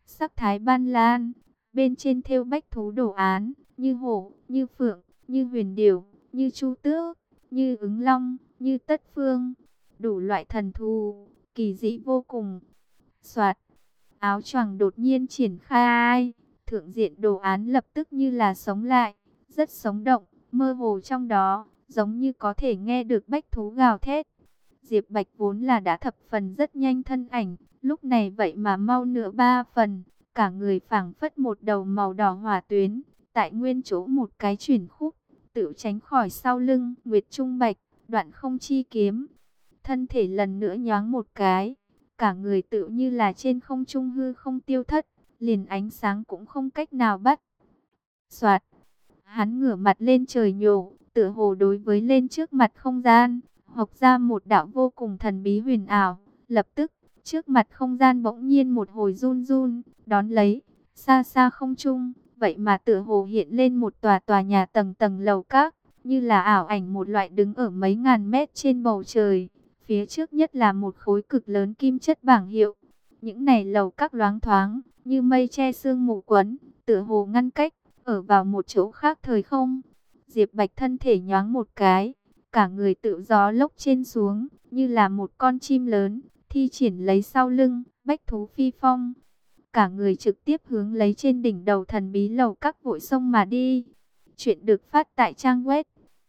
sắc thái ban lan, bên trên thêu bách thú đồ án, như hổ, như phượng, như huyền điểu, như chu tước, như ứng long, như tất phương, đủ loại thần thú, kỳ dị vô cùng. Soạt, áo choàng đột nhiên triển khai, thượng diện đồ án lập tức như là sống lại, rất sống động, mơ hồ trong đó, giống như có thể nghe được bách thú gào thét. Diệp Bạch vốn là đã thập phần rất nhanh thân ảnh, lúc này vậy mà mau nửa 3 phần, cả người phảng phất một đầu màu đỏ hỏa tuyến, tại nguyên chỗ một cái chuyển khúc, tự tránh khỏi sau lưng Nguyệt Trung Bạch, Đoạn Không Chi kiếm. Thân thể lần nữa nhoáng một cái, cả người tự như là trên không trung hư không tiêu thất, liền ánh sáng cũng không cách nào bắt. Soạt, hắn ngửa mặt lên trời nhổ, tựa hồ đối với lên trước mặt không gian, học ra một đạo vô cùng thần bí huyền ảo. Lập tức, trước mặt không gian bỗng nhiên một hồi run run, đón lấy, xa xa không trung, vậy mà tựa hồ hiện lên một tòa tòa nhà tầng tầng lầu các, như là ảo ảnh một loại đứng ở mấy ngàn mét trên bầu trời. Phía trước nhất là một khối cực lớn kim chất bảng hiệu. Những này lầu các loáng thoáng, như mây che sương mù quấn, tựa hồ ngăn cách, ở vào một chỗ khác thời không. Diệp Bạch thân thể nhoáng một cái, cả người tự gió lốc trên xuống, như là một con chim lớn, thi triển lấy sau lưng, bách thú phi phong. Cả người trực tiếp hướng lấy trên đỉnh đầu thần bí lầu các vội sông mà đi. Chuyện được phát tại trang web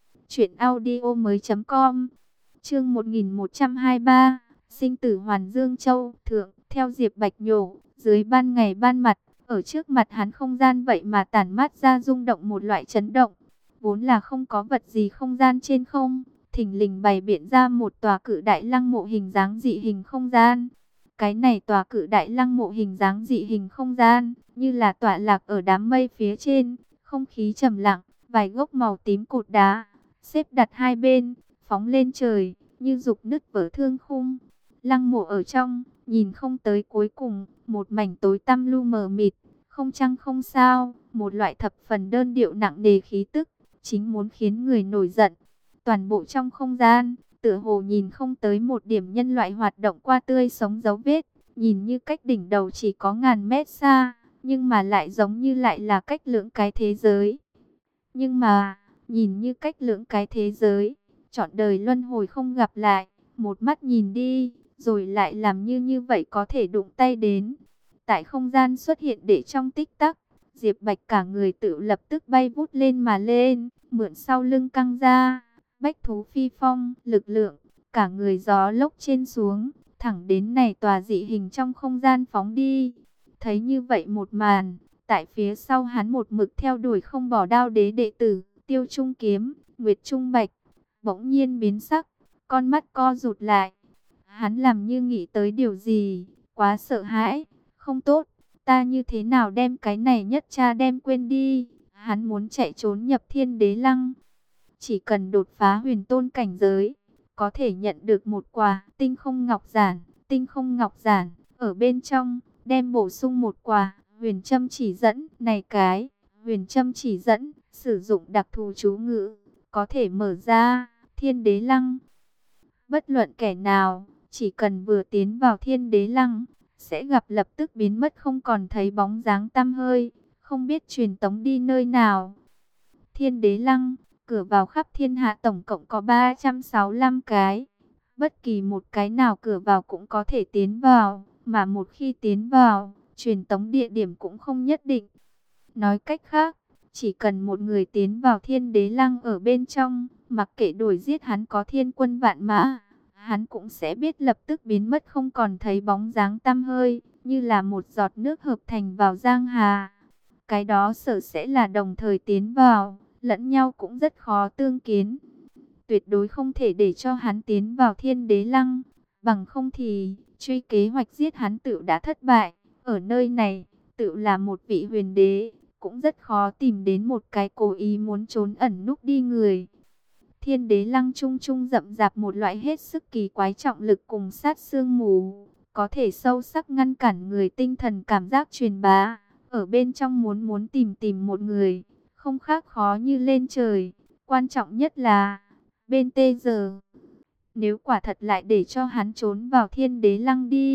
truyệnaudiomoi.com. Chương 1123, sinh tử Hoàn Dương Châu thượng, theo Diệp Bạch nhổ, dưới ban ngày ban mặt, ở trước mặt hắn không gian vậy mà tản mát ra rung động một loại chấn động. Vốn là không có vật gì không gian trên không, thình lình bày biện ra một tòa cự đại lăng mộ hình dáng dị hình không gian. Cái này tòa cự đại lăng mộ hình dáng dị hình không gian, như là tọa lạc ở đám mây phía trên, không khí trầm lặng, vài gốc màu tím cột đá, xếp đặt hai bên, phóng lên trời, như dục nứt vỡ thương khung. Lăng mộ ở trong, nhìn không tới cuối cùng, một mảnh tối tăm lu mờ mịt, không trăng không sao, một loại thập phần đơn điệu nặng nề khí tức, chính muốn khiến người nổi giận. Toàn bộ trong không gian, tựa hồ nhìn không tới một điểm nhân loại hoạt động qua tươi sống dấu vết, nhìn như cách đỉnh đầu chỉ có ngàn mét xa, nhưng mà lại giống như lại là cách lưỡng cái thế giới. Nhưng mà, nhìn như cách lưỡng cái thế giới, trọn đời luân hồi không gặp lại, một mắt nhìn đi, rồi lại làm như vậy có thể đụng tay đến. Tại không gian xuất hiện để trong tích tắc, Diệp Bạch cả người tự lập tức bay vút lên mà lên, mượn sau lưng căng ra, bách thú phi phong, lực lượng, cả người gió lốc trên xuống, thẳng đến này tòa dị hình trong không gian phóng đi. Thấy như vậy một màn, tại phía sau hắn một mực theo đuổi không bỏ đao đế đệ tử, Tiêu Trung Kiếm, Nguyệt Trung Bạch, bỗng nhiên biến sắc, con mắt co rụt lại. Hắn làm như nghĩ tới điều gì, quá sợ hãi, không tốt, ta như thế nào đem cái này nhất cha đem quên đi. Hắn muốn chạy trốn nhập Thiên Đế Lăng, chỉ cần đột phá huyền tôn cảnh giới, có thể nhận được một quả tinh không ngọc giản. Tinh không ngọc giản, ở bên trong, đem bổ sung một quả huyền châm chỉ dẫn. Này cái, huyền châm chỉ dẫn, sử dụng đặc thù chú ngữ, có thể mở ra Thiên Đế Lăng. Bất luận kẻ nào, chỉ cần vừa tiến vào Thiên Đế Lăng, sẽ gặp lập tức biến mất không còn thấy bóng dáng tăm hơi, không biết truyền tống đi nơi nào. Thiên Đế Lăng, cửa vào khắp thiên hạ tổng cộng có 365 cái. Bất kỳ một cái nào cửa vào cũng có thể tiến vào, mà một khi tiến vào, truyền tống địa điểm cũng không nhất định. Nói cách khác, chỉ cần một người tiến vào Thiên Đế Lăng ở bên trong, mặc kệ đuổi giết hắn có thiên quân vạn mã, hắn cũng sẽ biết lập tức biến mất không còn thấy bóng dáng tăm hơi, như là một giọt nước hợp thành vào giang hà. Cái đó sợ sẽ là đồng thời tiến vào, lẫn nhau cũng rất khó tương kiến. Tuyệt đối không thể để cho hắn tiến vào Thiên Đế Lăng, bằng không thì truy kế hoạch giết hắn tự đã thất bại. Ở nơi này, tự là một vị huyền đế, cũng rất khó tìm đến một cái cố ý muốn trốn ẩn núp đi người. Thiên Đế Lăng trung trung rậm rạp một loại hết sức kỳ quái trọng lực cùng sát sương mù, có thể sâu sắc ngăn cản người tinh thần cảm giác truyền bá. Ở bên trong muốn tìm một người, không khác khó như lên trời. Quan trọng nhất là, bên tê giờ, nếu quả thật lại để cho hắn trốn vào Thiên Đế Lăng đi,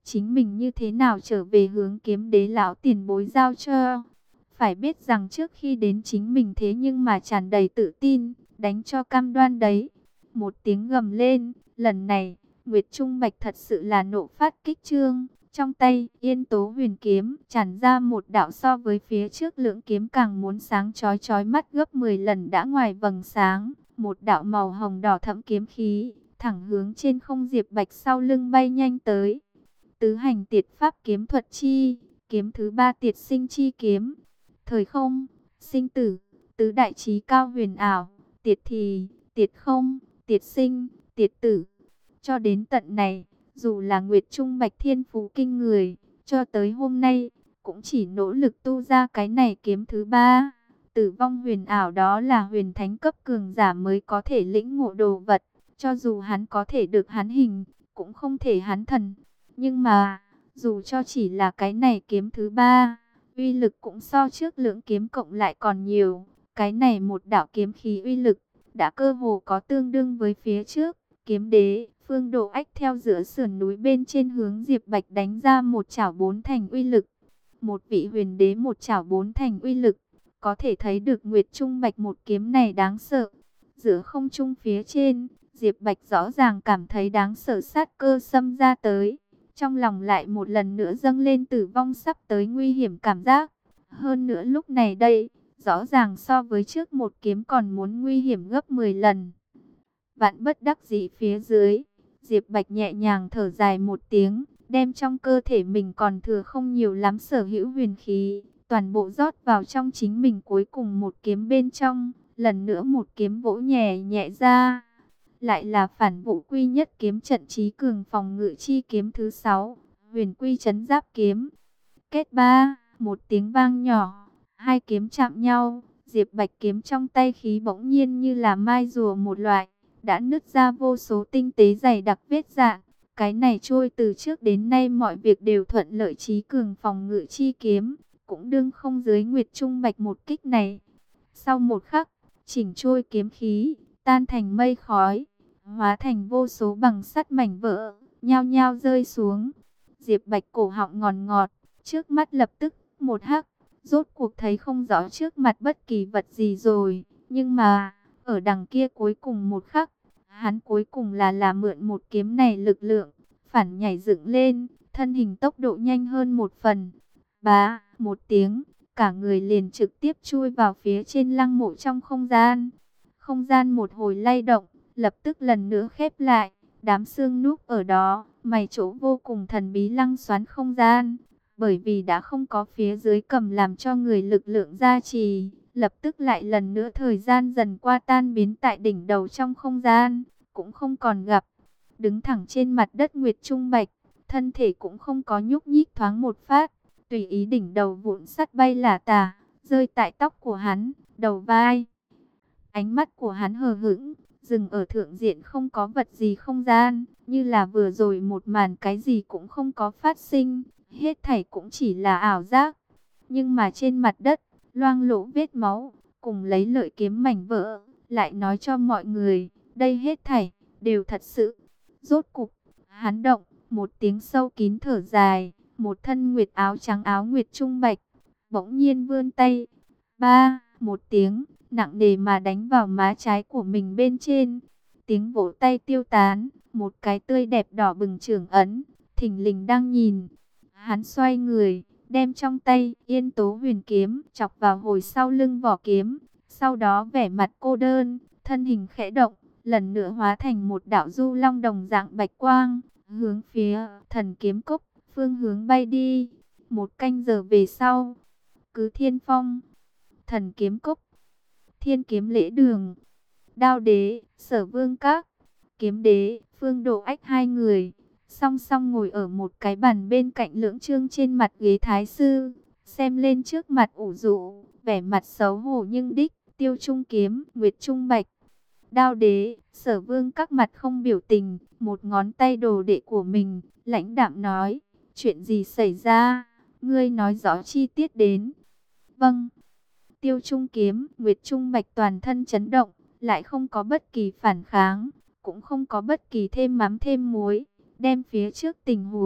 chính mình như thế nào trở về hướng kiếm đế lão tiền bối giao cho. Phải biết rằng trước khi đến chính mình thế nhưng mà tràn đầy tự tin, đánh cho cam đoan đấy. Một tiếng gầm lên, lần này, Nguyệt Trung Bạch thật sự là nộ phát kích trương. Trong tay, Yên Tố Huyền kiếm tràn ra một đạo so với phía trước lưỡng kiếm càng muốn sáng chói chói mắt gấp 10 lần đã ngoài vầng sáng. Một đạo màu hồng đỏ thẫm kiếm khí, thẳng hướng trên không Diệp Bạch sau lưng bay nhanh tới. Tứ hành tiệt pháp kiếm thuật chi, kiếm thứ 3 tiệt sinh chi kiếm. Thời không, sinh tử, tứ đại chí cao huyền ảo, tiệt thì, tiệt không, tiệt sinh, tiệt tử. Cho đến tận này, dù là Nguyệt Trung Bạch thiên phú kinh người, cho tới hôm nay, cũng chỉ nỗ lực tu ra cái này kiếm thứ 3. Tử vong huyền ảo đó là huyền thánh cấp cường giả mới có thể lĩnh ngộ đồ vật. Cho dù hắn có thể được hắn hình, cũng không thể hắn thần. Nhưng mà, dù cho chỉ là cái này kiếm thứ 3, uy lực cũng so trước lưỡng kiếm cộng lại còn nhiều. Cái này một đạo kiếm khí uy lực, đã cơ hồ có tương đương với phía trước. Kiếm đế, Phương Độ Ách theo giữa sườn núi bên trên hướng Diệp Bạch đánh ra một chảo 4 thành uy lực. Một vị huyền đế một chảo 4 thành uy lực, có thể thấy được Nguyệt Trung Bạch một kiếm này đáng sợ. Giữa không trung phía trên, Diệp Bạch rõ ràng cảm thấy đáng sợ sát cơ xâm ra tới. Trong lòng lại một lần nữa dâng lên tử vong sắp tới nguy hiểm cảm giác. Hơn nữa lúc này đây, rõ ràng so với trước một kiếm còn muốn nguy hiểm gấp 10 lần. Vạn bất đắc dĩ phía dưới, Diệp Bạch nhẹ nhàng thở dài một tiếng, đem trong cơ thể mình còn thừa không nhiều lắm sở hữu huyền khí, toàn bộ rót vào trong chính mình cuối cùng một kiếm bên trong, lần nữa một kiếm vỗ nhẹ nhẹ ra. Lại là phản vụ quy nhất kiếm trận trí cường phòng ngự chi kiếm thứ 6, huyền quy trấn giáp kiếm. Kết ba, một tiếng vang nhỏ, hai kiếm chạm nhau, Diệp Bạch kiếm trong tay khí bỗng nhiên như là mai rùa một loại, đã nứt ra vô số tinh tế dày đặc vết rạn. Cái này trôi từ trước đến nay mọi việc đều thuận lợi trí cường phòng ngự chi kiếm, cũng đương không dưới Nguyệt Trung Bạch một kích này. Sau một khắc, chỉnh trôi kiếm khí, tan thành mây khói, hóa thành vô số bằng sắt mảnh vỡ, nhao nhao rơi xuống. Diệp Bạch cổ họng ngọt ngọt, trước mắt lập tức một hắc, rốt cuộc thấy không rõ trước mặt bất kỳ vật gì rồi. Nhưng mà, ở đằng kia cuối cùng một khắc, hắn cuối cùng là mượn một kiếm này lực lượng, phản nhảy dựng lên, thân hình tốc độ nhanh hơn một phần. Bá, một tiếng, cả người liền trực tiếp chui vào phía trên lăng mộ trong không gian. Không gian một hồi lay động, lập tức lần nữa khép lại, đám xương núp ở đó, mày chỗ vô cùng thần bí lăng xoắn không gian. Bởi vì đã không có phía dưới cầm làm cho người lực lượng gia trì, lập tức lại lần nữa thời gian dần qua tan biến tại đỉnh đầu trong không gian, cũng không còn gặp. Đứng thẳng trên mặt đất Nguyệt Trung Bạch, thân thể cũng không có nhúc nhích thoáng một phát, tùy ý đỉnh đầu vụn sắt bay lả tả, rơi tại tóc của hắn, đầu vai. Ánh mắt của hắn hờ hững, dừng ở thượng diện không có vật gì không gian, như là vừa rồi một màn cái gì cũng không có phát sinh, hết thảy cũng chỉ là ảo giác. Nhưng mà trên mặt đất, loang lỗ vết máu, cùng lấy lợi kiếm mảnh vỡ, lại nói cho mọi người, đây hết thảy, đều thật sự. Rốt cục, hắn động, một tiếng sâu kín thở dài, một thân nguyệt áo trắng áo Nguyệt Trung Bạch, bỗng nhiên vươn tay, ba, một tiếng, nặng nề mà đánh vào má trái của mình bên trên. Tiếng vỗ tay tiêu tán, một cái tươi đẹp đỏ bừng trưởng ấn, thình lình đang nhìn. Hắn xoay người, đem trong tay Yên Tố Huyền kiếm chọc vào hồi sau lưng vỏ kiếm, sau đó vẻ mặt cô đơn, thân hình khẽ động, lần nữa hóa thành một đạo du long đồng dạng bạch quang, hướng phía Thần Kiếm Cốc phương hướng bay đi. Một canh giờ về sau, Cứ Thiên Phong, Thần Kiếm Cốc, Thiên Kiếm Lễ Đường, Đao Đế, Sở Vương Các, Kiếm Đế, Phương Độ Ách hai người song song ngồi ở một cái bàn bên cạnh lưỡng trương trên mặt ghế thái sư, xem lên trước mặt ủ rũ, vẻ mặt xấu hổ nhưng đích, Tiêu Trung Kiếm, Nguyệt Trung Bạch. Đao Đế, Sở Vương Các mặt không biểu tình, một ngón tay đồ đệ của mình, lãnh đạm nói, chuyện gì xảy ra, ngươi nói rõ chi tiết đến. Vâng. Tiêu Trung Kiếm, Nguyệt Trung Bạch toàn thân chấn động, lại không có bất kỳ phản kháng, cũng không có bất kỳ thêm mắm thêm muối, đem phía trước tình huống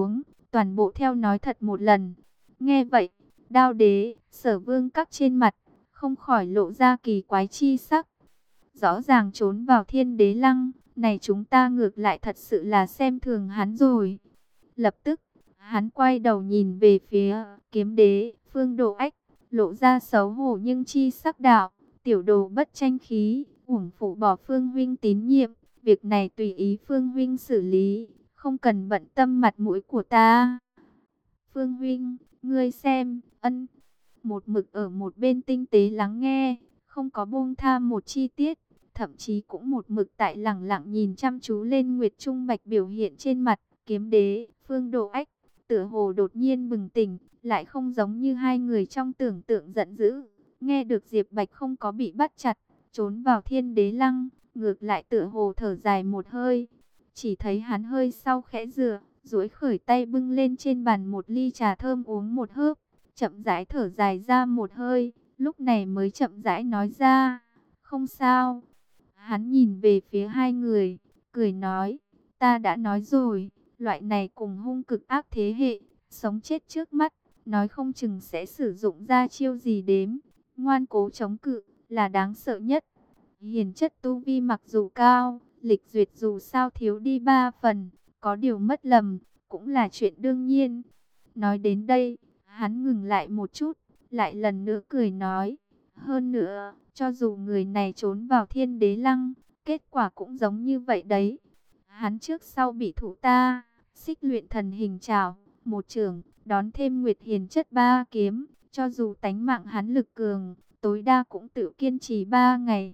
toàn bộ theo nói thật một lần. Nghe vậy, Đao Đế, Sở Vương các trên mặt không khỏi lộ ra kỳ quái chi sắc. Rõ ràng trốn vào Thiên Đế Lăng, này chúng ta ngược lại thật sự là xem thường hắn rồi. Lập tức, hắn quay đầu nhìn về phía Kiếm Đế, Phương Độ Ách, lộ ra xấu hổ nhưng chi sắc đạo, tiểu đồ bất tranh khí, uổng phụ bỏ Phương huynh tín nhiệm, việc này tùy ý Phương huynh xử lý, không cần bận tâm mặt mũi của ta. Phương huynh, ngươi xem, ân. Một mực ở một bên tinh tế lắng nghe, không có buông tha một chi tiết, thậm chí cũng một mực tại lẳng lặng nhìn chăm chú lên Nguyệt Trung Bạch biểu hiện trên mặt. Kiếm Đế, Phương Độ Ách, tựa hồ đột nhiên bừng tỉnh, lại không giống như hai người trong tưởng tượng giận dữ. Nghe được Diệp Bạch không có bị bắt chặt, trốn vào Thiên Đế Lăng, ngược lại tựa hồ thở dài một hơi. Chỉ thấy hắn hơi sau khẽ dựa, duỗi khởi tay bưng lên trên bàn một ly trà thơm uống một hớp, chậm rãi thở dài ra một hơi, lúc này mới chậm rãi nói ra, không sao. Hắn nhìn về phía hai người, cười nói, ta đã nói rồi, loại này cùng hung cực ác thế hệ, sống chết trước mắt, nói không chừng sẽ sử dụng ra chiêu gì đếm, ngoan cố chống cự, là đáng sợ nhất. Hiền chất tu vi mặc dù cao, lịch duyệt dù sao thiếu đi 3 phần, có điều mất lầm, cũng là chuyện đương nhiên. Nói đến đây, hắn ngừng lại một chút, lại lần nữa cười nói, hơn nữa, cho dù người này trốn vào Thiên Đế Lăng, kết quả cũng giống như vậy đấy. Hắn trước sau bị thủ ta, xích luyện thần hình trảo, một trường, đón thêm Nguyệt Hiền chất 3 kiếm, cho dù tánh mạng hắn lực cường, tối đa cũng tự kiên trì 3 ngày.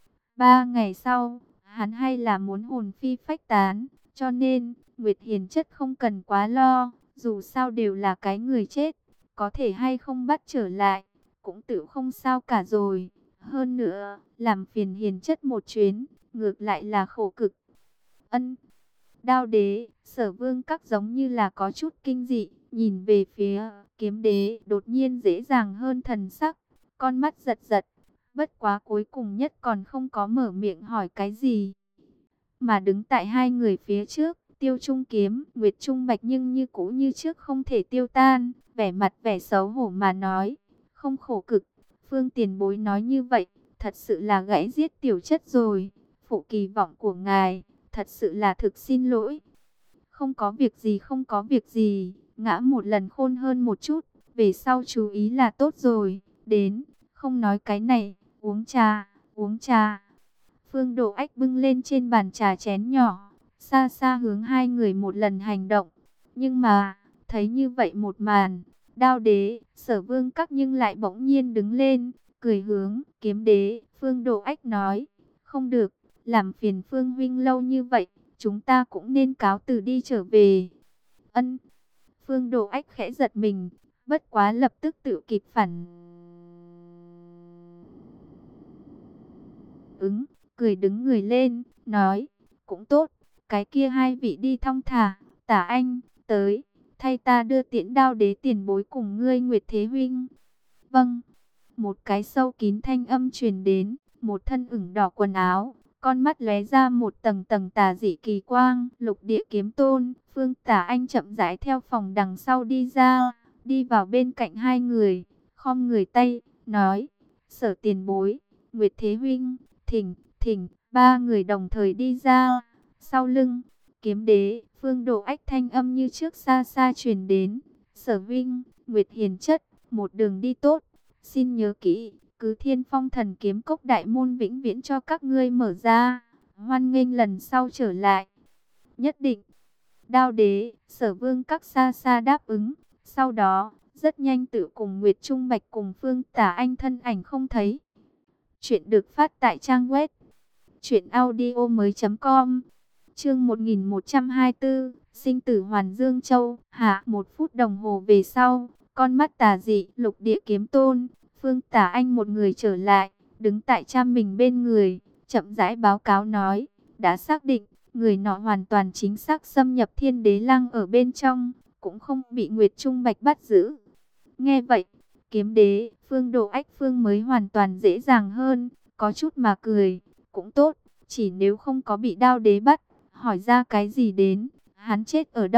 3 ngày sau, hắn hay là muốn hồn phi phách tán, cho nên, Nguyệt Hiền chất không cần quá lo, dù sao đều là cái người chết, có thể hay không bắt trở lại, cũng tự không sao cả rồi. Hơn nữa, làm phiền Hiền chất một chuyến, ngược lại là khổ cực. Ân. Đao Đế, Sở Vương các giống như là có chút kinh dị, nhìn về phía Kiếm Đế, đột nhiên dễ dàng hơn thần sắc, con mắt giật giật, bất quá cuối cùng nhất còn không có mở miệng hỏi cái gì. Mà đứng tại hai người phía trước, Tiêu Trung Kiếm, Nguyệt Trung Bạch nhưng như cũ như trước không thể tiêu tan, vẻ mặt vẻ xấu hổ mà nói, không khổ cực, Phương tiền bối nói như vậy, thật sự là gãy giết tiểu chất rồi, phụ kỳ vọng của ngài, thật sự là thực xin lỗi. Không có việc gì, không có việc gì, ngã một lần khôn hơn một chút, về sau chú ý là tốt rồi, đến, không nói cái này, uống trà, uống trà. Phương Độ Ách bưng lên trên bàn trà chén nhỏ, xa xa hướng hai người một lần hành động. Nhưng mà, thấy như vậy một màn, Đao Đế, Sở Vương các nhưng lại bỗng nhiên đứng lên, cười hướng Kiếm Đế, Phương Độ Ách nói, không được, làm phiền Phương huynh lâu như vậy, chúng ta cũng nên cáo từ đi trở về. Ân. Phương Độ Ách khẽ giật mình, bất quá lập tức tự kịp phản ứng, cười đứng người lên, nói, cũng tốt, cái kia hai vị đi thong thả, Tả Anh, tới, thay ta đưa Tiễn Đao Đế tiền bối cùng ngươi Nguyệt Thế huynh. Vâng. Một cái sâu kín thanh âm truyền đến, một thân ửng đỏ quần áo, con mắt lóe ra một tầng tầng tà dị kỳ quang, Lục Địa Kiếm Tôn, Phương Tả Anh chậm rãi theo phòng đằng sau đi ra, đi vào bên cạnh hai người, khom người tay, nói, Sở tiền bối, Nguyệt Thế huynh, thỉnh, thỉnh, ba người đồng thời đi ra, sau lưng, Kiếm Đế, Phương Độ Ách thanh âm như trước xa xa truyền đến, Sở huynh, Nguyệt Hiền chất, một đường đi tốt, xin nhớ kỹ, cứ Thiên Phong Thần Kiếm Cốc đại môn vĩnh viễn cho các ngươi mở ra, hoan nghênh lần sau trở lại. Nhất định. Đao Đế, Sở Vương các xa xa đáp ứng, sau đó, rất nhanh tự cùng Nguyệt Trung Bạch cùng Phương Tả Anh thân ảnh không thấy. Chuyện được phát tại trang web truyệnaudiomoi.com. Chương 1124, sinh tử Hoàn Dương Châu. Hạ, 1 phút đồng hồ về sau, con mắt tà dị, Lục Địa Kiếm Tôn, Phương Tả Anh một người trở lại, đứng tại cha mình bên người, chậm rãi báo cáo nói, đã xác định, người nọ hoàn toàn chính xác xâm nhập Thiên Đế Lăng ở bên trong, cũng không bị Nguyệt Trung Bạch bắt giữ. Nghe vậy, Kiếm Đế, Phương Độ Ách Phương mới hoàn toàn dễ dàng hơn, có chút mà cười, cũng tốt, chỉ nếu không có bị Đao Đế bắt, hỏi ra cái gì đến, hắn chết ở đâu,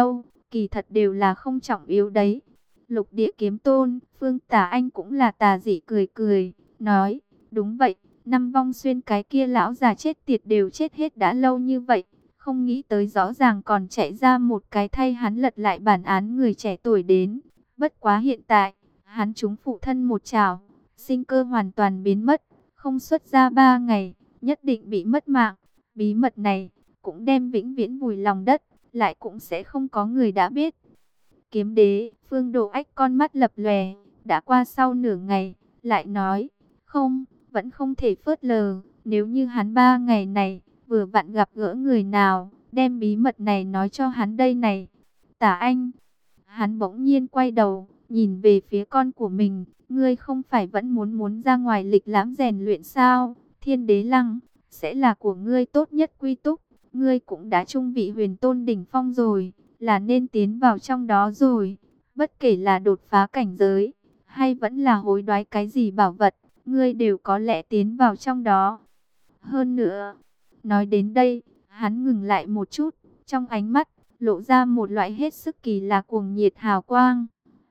kỳ thật đều là không trọng yếu đấy. Lục Địa Kiếm Tôn, Phương Tả Anh cũng là tà dị cười cười, nói, đúng vậy, năm Vong Xuyên cái kia lão già chết tiệt đều chết hết đã lâu như vậy, không nghĩ tới rõ ràng còn chạy ra một cái thay hắn lật lại bản án người trẻ tuổi đến. Bất quá hiện tại, hắn trúng phụ thân một chảo, sinh cơ hoàn toàn biến mất, không xuất ra 3 ngày, nhất định bị mất mạng. Bí mật này cũng đem vĩnh viễn vùi lòng đất, lại cũng sẽ không có người đã biết. Kiếm đế, Phương Đồ Ách con mắt lập lòe, đã qua sau nửa ngày, lại nói, không, vẫn không thể phớt lờ, nếu như hắn 3 ngày này, vừa vặn gặp gỡ người nào, đem bí mật này nói cho hắn đây này. Tả Anh, hắn bỗng nhiên quay đầu, nhìn về phía con của mình, ngươi không phải vẫn muốn ra ngoài lịch lãm rèn luyện sao, Thiên Đế Lăng, sẽ là của ngươi tốt nhất quy túc, ngươi cũng đã trung vị huyền tôn đỉnh phong rồi, là nên tiến vào trong đó rồi, bất kể là đột phá cảnh giới, hay vẫn là hối đoái cái gì bảo vật, ngươi đều có lẽ tiến vào trong đó. Hơn nữa, nói đến đây, hắn ngừng lại một chút, trong ánh mắt, lộ ra một loại hết sức kỳ lạ cuồng nhiệt hào quang.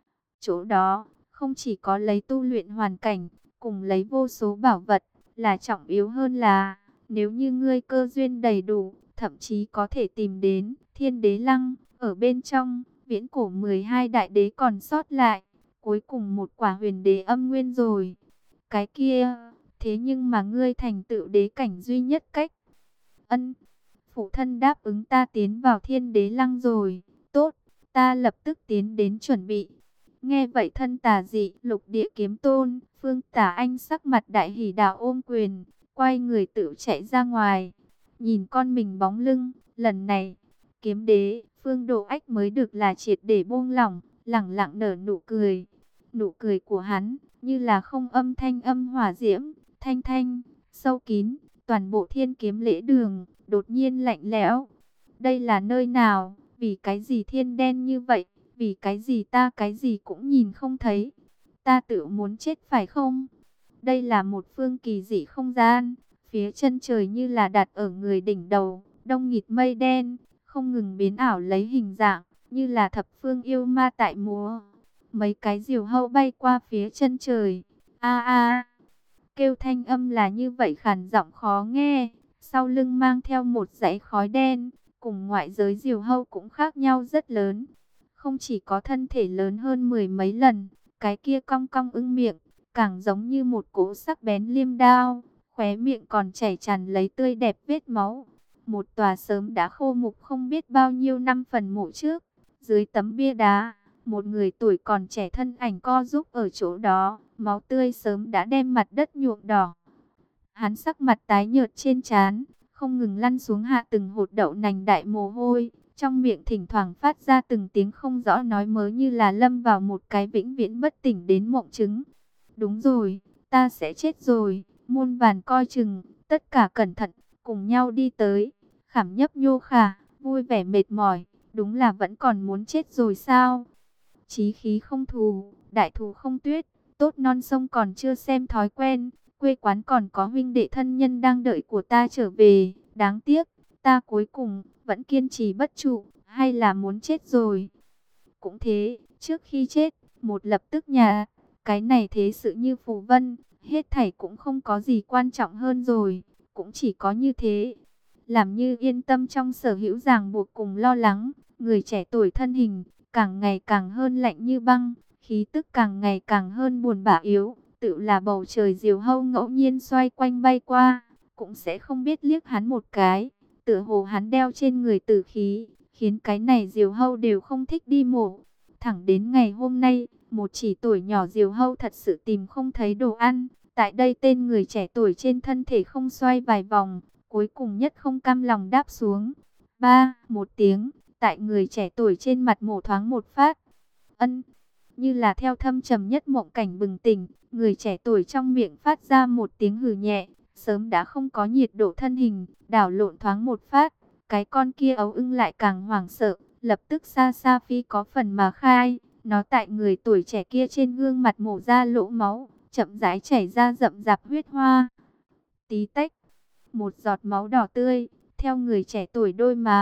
Chỗ đó, không chỉ có lấy tu luyện hoàn cảnh, cùng lấy vô số bảo vật, là trọng yếu hơn là, nếu như ngươi cơ duyên đầy đủ, thậm chí có thể tìm đến Thiên Đế Lăng, ở bên trong, viễn cổ 12 đại đế còn sót lại, cuối cùng một quả huyền đế âm nguyên rồi. Cái kia, thế nhưng mà ngươi thành tựu đế cảnh duy nhất cách. Ân, phụ thân đáp ứng ta tiến vào Thiên Đế Lăng rồi, tốt, ta lập tức tiến đến chuẩn bị. Nghe vậy thân tà dị, Lục Địa Kiếm Tôn, Phương Tả Anh sắc mặt đại hỉ đạo ôm quyền, quay người tự chạy ra ngoài. Nhìn con mình bóng lưng, lần này, kiếm đế, Phương Đồ Ách mới được là triệt để buông lỏng, lẳng lặng nở nụ cười. Nụ cười của hắn, như là không âm thanh âm hỏa diễm, thanh thanh, sâu kín, toàn bộ Thiên Kiếm Lễ Đường, đột nhiên lạnh lẽo. Đây là nơi nào, vì cái gì thiên đen như vậy? Vì cái gì ta cái gì cũng nhìn không thấy. Ta tự muốn chết phải không? Đây là một phương kỳ dị không gian. Phía chân trời như là đặt ở người đỉnh đầu. Đông nghịt mây đen. Không ngừng biến ảo lấy hình dạng. Như là thập phương yêu ma tại múa. Mấy cái diều hâu bay qua phía chân trời. A a. Kêu thanh âm là như vậy khàn giọng khó nghe. Sau lưng mang theo một dãy khói đen. Cùng ngoại giới diều hâu cũng khác nhau rất lớn. Không chỉ có thân thể lớn hơn 10 mấy lần, cái kia cong cong ưng miệng, càng giống như một cỗ sắc bén liêm đao, khóe miệng còn chảy tràn lấy tươi đẹp vết máu. Một tòa sớm đã khô mục không biết bao nhiêu năm phần mộ trước, dưới tấm bia đá, một người tuổi còn trẻ thân ảnh co giúp ở chỗ đó, máu tươi sớm đã đem mặt đất nhuộm đỏ. Hắn sắc mặt tái nhợt trên trán, không ngừng lăn xuống hạ từng hột đậu nành đại mồ hôi. Trong miệng thỉnh thoảng phát ra từng tiếng không rõ nói mớ như là lâm vào một cái vĩnh viễn bất tỉnh đến mộng chứng. Đúng rồi, ta sẽ chết rồi, muôn vàn coi chừng, tất cả cẩn thận, cùng nhau đi tới. Khảm nhấp nhô khả, vui vẻ mệt mỏi, đúng là vẫn còn muốn chết rồi sao? Chí khí không thù, đại thù không tuyết, tốt non sông còn chưa xem thói quen, quê quán còn có huynh đệ thân nhân đang đợi của ta trở về, đáng tiếc, ta cuối cùng vẫn kiên trì bất trụ, hay là muốn chết rồi. Cũng thế, trước khi chết, một lập tức nhà, cái này thế sự như phù vân, hết thảy cũng không có gì quan trọng hơn rồi, cũng chỉ có như thế. Làm như yên tâm trong sở hữu ràng buộc cùng lo lắng, người trẻ tuổi thân hình, càng ngày càng hơn lạnh như băng, khí tức càng ngày càng hơn buồn bã yếu, tự là bầu trời diều hâu ngẫu nhiên xoay quanh bay qua, cũng sẽ không biết liếc hắn một cái. Tựa hồ hắn đeo trên người tử khí, khiến cái này diều hâu đều không thích đi mổ. Thẳng đến ngày hôm nay, một chỉ tuổi nhỏ diều hâu thật sự tìm không thấy đồ ăn. Tại đây tên người trẻ tuổi trên thân thể không xoay vài vòng, cuối cùng nhất không cam lòng đáp xuống. Ba, một tiếng, tại người trẻ tuổi trên mặt mổ thoáng một phát. Ân, như là theo thâm trầm nhất mộng cảnh bừng tỉnh, người trẻ tuổi trong miệng phát ra một tiếng hừ nhẹ. Sớm đã không có nhiệt độ thân hình, đảo lộn thoáng một phát, cái con kia ấu ưng lại càng hoảng sợ, lập tức xa xa phi có phần mà khai, nó tại người tuổi trẻ kia trên gương mặt mổ ra lỗ máu, chậm rãi chảy ra rậm rạp huyết hoa. Tí tách, một giọt máu đỏ tươi, theo người trẻ tuổi đôi má,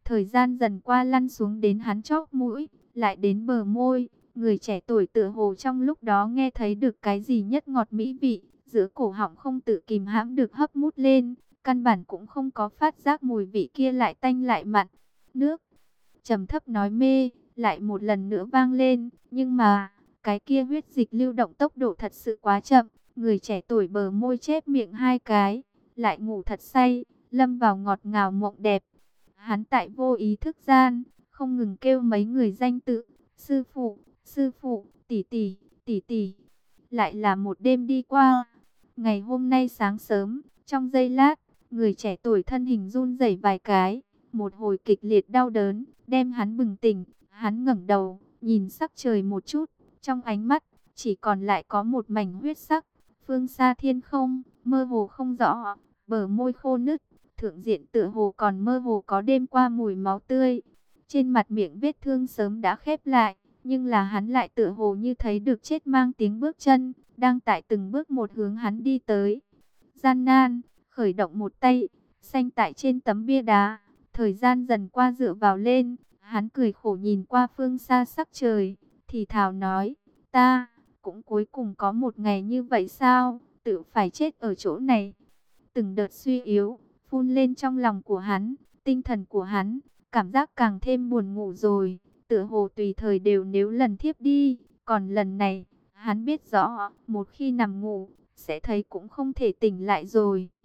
Thời gian dần qua lăn xuống đến hắn chóp mũi, lại đến bờ môi. Người trẻ tuổi tựa hồ trong lúc đó nghe thấy được cái gì nhất ngọt mỹ vị, giữa cổ họng không tự kìm hãm được hấp mút lên, căn bản cũng không có phát giác mùi vị kia lại tanh lại mặn. Nước, trầm thấp nói mê, lại một lần nữa vang lên, nhưng mà, cái kia huyết dịch lưu động tốc độ thật sự quá chậm, người trẻ tuổi bờ môi chép miệng hai cái, lại ngủ thật say, lâm vào ngọt ngào mộng đẹp. Hắn tại vô ý thức gian, không ngừng kêu mấy người danh tự, sư phụ, tỷ tỷ, tỷ tỷ. Lại là một đêm đi qua. Ngày hôm nay sáng sớm, trong giây lát, người trẻ tuổi thân hình run rẩy vài cái, một hồi kịch liệt đau đớn, đem hắn bừng tỉnh. Hắn ngẩng đầu, nhìn sắc trời một chút, trong ánh mắt, chỉ còn lại có một mảnh huyết sắc. Phương xa thiên không, mơ hồ không rõ, bờ môi khô nứt, thượng diện tựa hồ còn mơ hồ có đêm qua mùi máu tươi. Trên mặt miệng vết thương sớm đã khép lại, nhưng là hắn lại tựa hồ như thấy được chết mang tiếng bước chân, đang tại từng bước một hướng hắn đi tới. Gian nan, khởi động một tay, xanh tại trên tấm bia đá, thời gian dần qua dựa vào lên, hắn cười khổ nhìn qua phương xa sắc trời, thì thào nói, ta, cũng cuối cùng có một ngày như vậy sao, tự phải chết ở chỗ này. Từng đợt suy yếu, phun lên trong lòng của hắn, tinh thần của hắn, cảm giác càng thêm buồn ngủ rồi, tựa hồ tùy thời đều nếu lần thiếp đi, còn lần này, hắn biết rõ, một khi nằm ngủ, sẽ thấy cũng không thể tỉnh lại rồi.